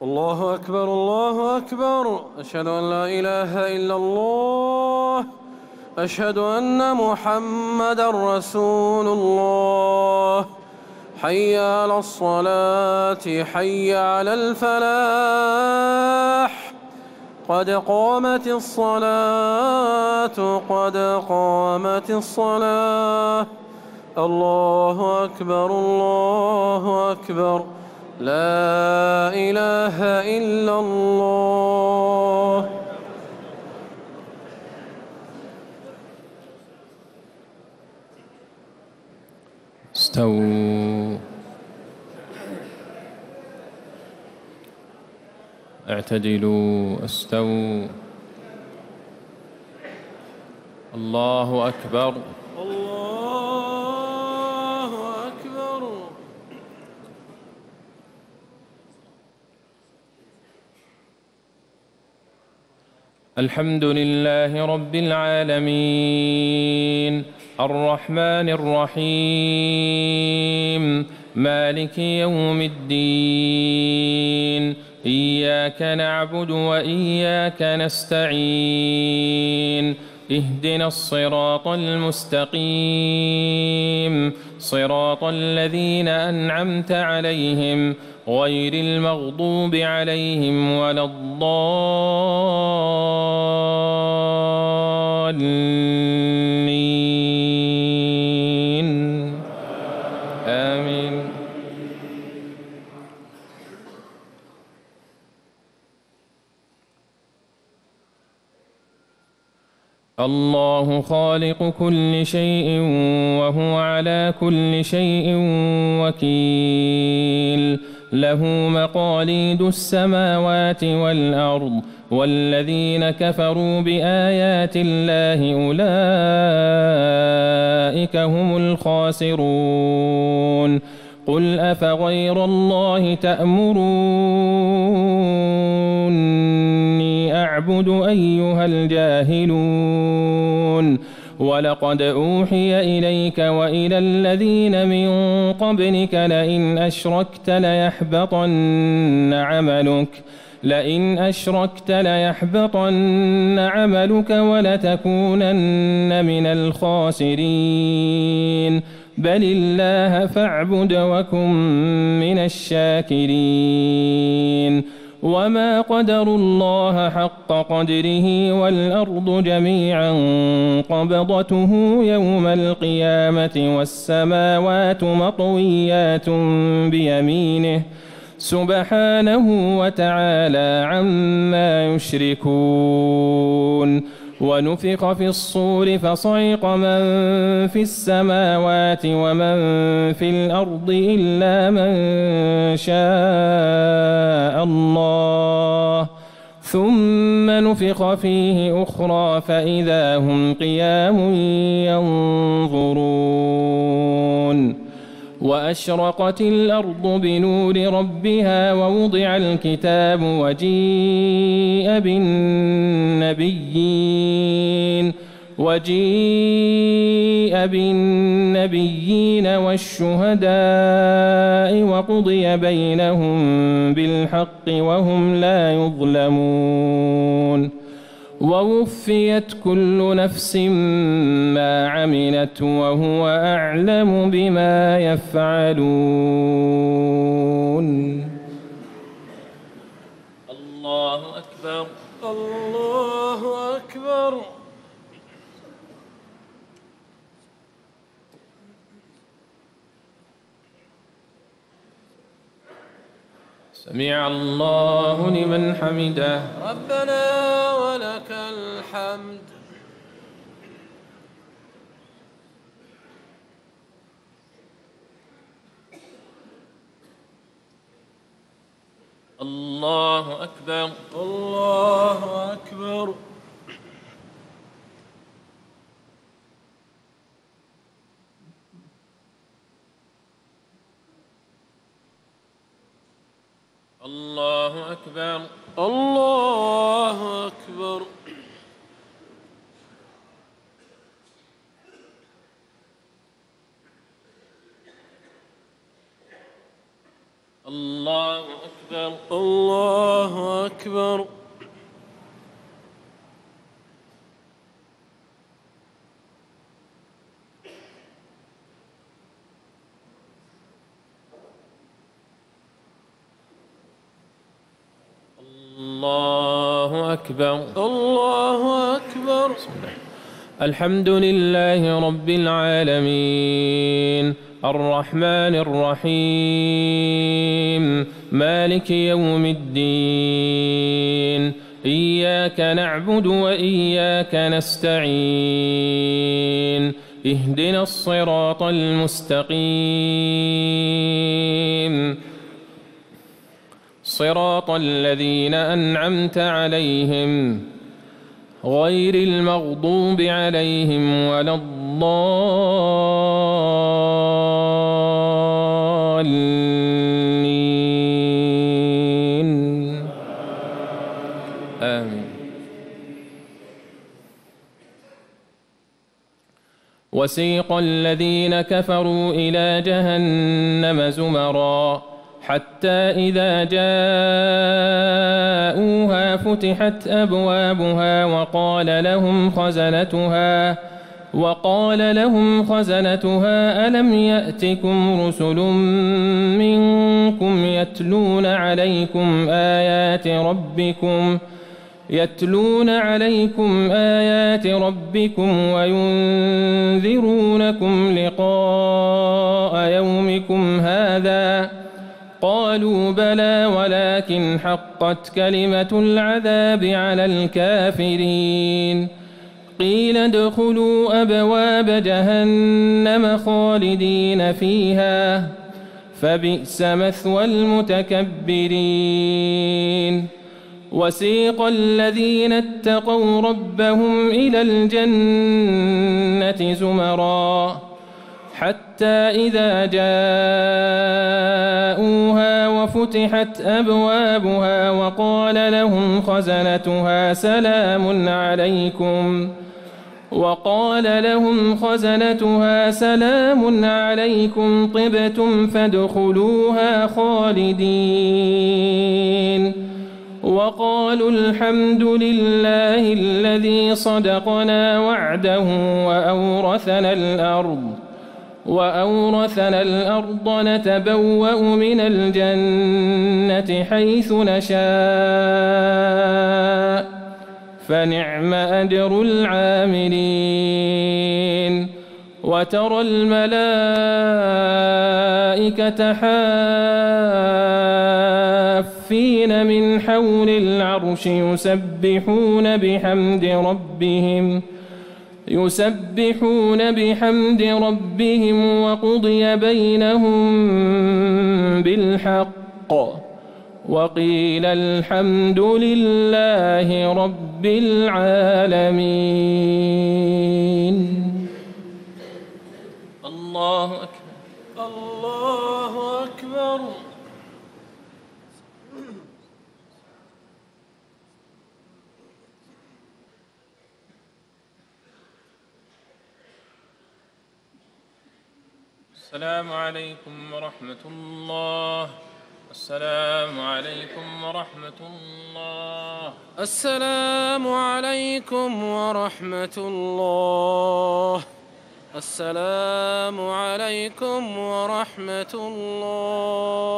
الله أكبر الله أكبر. أشهد أن لا إله إلا الله. أشهد أن محمدًا رسول الله. حي على الصلاة حي على الفلاح. قد قامت الصلاة قد قامت الصلاة. الله أكبر الله أكبر. لا إله إلا الله. استووا، اعتدلوا، استووا. الله أكبر الله أكبر. الحمد لله رب العالمين، الرحمن الرحيم، مالك يوم الدين. إياك نعبد وإياك نستعين. اهدنا الصراط المستقيم، صراط الذين أنعمت عليهم غير المغضوب عليهم ولا الضالين. آمين. الله خالق كل شيء وهو على كل شيء وكيل. له مقاليد السماوات والأرض، والذين كفروا بآيات الله أولئك هم الخاسرون. قل أفغير الله تأمروني أعبد أيها الجاهلون؟ ولقد أوحي إليك وإلى الذين من قبلك لئن أشركت ليحبطن عملك ولتكونن من الخاسرين. بل الله فاعبد وكن من الشاكرين. وما قدروا الله حق قدره، والأرض جميعا قبضته يوم القيامة والسماوات مطويات بيمينه سبحانه وتعالى عما يشركون. ونفخ في الصور فصعق من في السماوات ومن في الأرض إلا من شاء الله، ثم نفخ فيه أخرى فإذا هم قيام ينظرون. وأشرقت الأرض بنور ربها ووضع الكتاب وجيء بالنبيين والشهداء وقضي بينهم بالحق وهم لا يظلمون. ووفيت كل نفس ما عملت وهو أعلم بما يفعلون. الله أكبر الله أكبر. سمع الله لمن حمده. ربنا ولك الحمد. الله أكبر الله أكبر. الله أكبر الله أكبر. الله أكبر. الله أكبر. الله أكبر. الله أكبر. الحمد لله رب العالمين الرحمن الرحيم مالك يوم الدين إياك نعبد وإياك نستعين اهدنا الصراط المستقيم صراط الذين أنعمت عليهم غير المغضوب عليهم ولا الضالين آمين. وسيق الذين كفروا إلى جهنم زمرًا حتى إذا جاءوها فتحت أبوابها وقال لهم خزنتها ألم يأتكم رسل منكم يتلون عليكم آيات ربكم وينذرونكم لقاء يومكم هذا قالوا بلى ولكن حقت كلمة العذاب على الكافرين قيل ادخلوا أبواب جهنم خالدين فيها فبئس مثوى المتكبرين. وسيق الذين اتقوا ربهم إلى الجنة زمرًا حتى إذا جاءوها وفتحت أبوابها وقال لهم خزنتها سلام عليكم طبتم فادخلوها خالدين وقالوا الحمد لله الذي صدقنا وعده وأورثنا الأرض نتبوأ من الجنة حيث نشاء فنعم أجر العاملين. وترى الملائكة حافين من حول العرش يسبحون بحمد ربهم وقضي بينهم بالحق وقيل الحمد لله رب العالمين. الله أكبر. الله أكبر. السلام عليكم ورحمة الله. السلام عليكم ورحمة الله. السلام عليكم ورحمة الله. السلام عليكم ورحمة الله.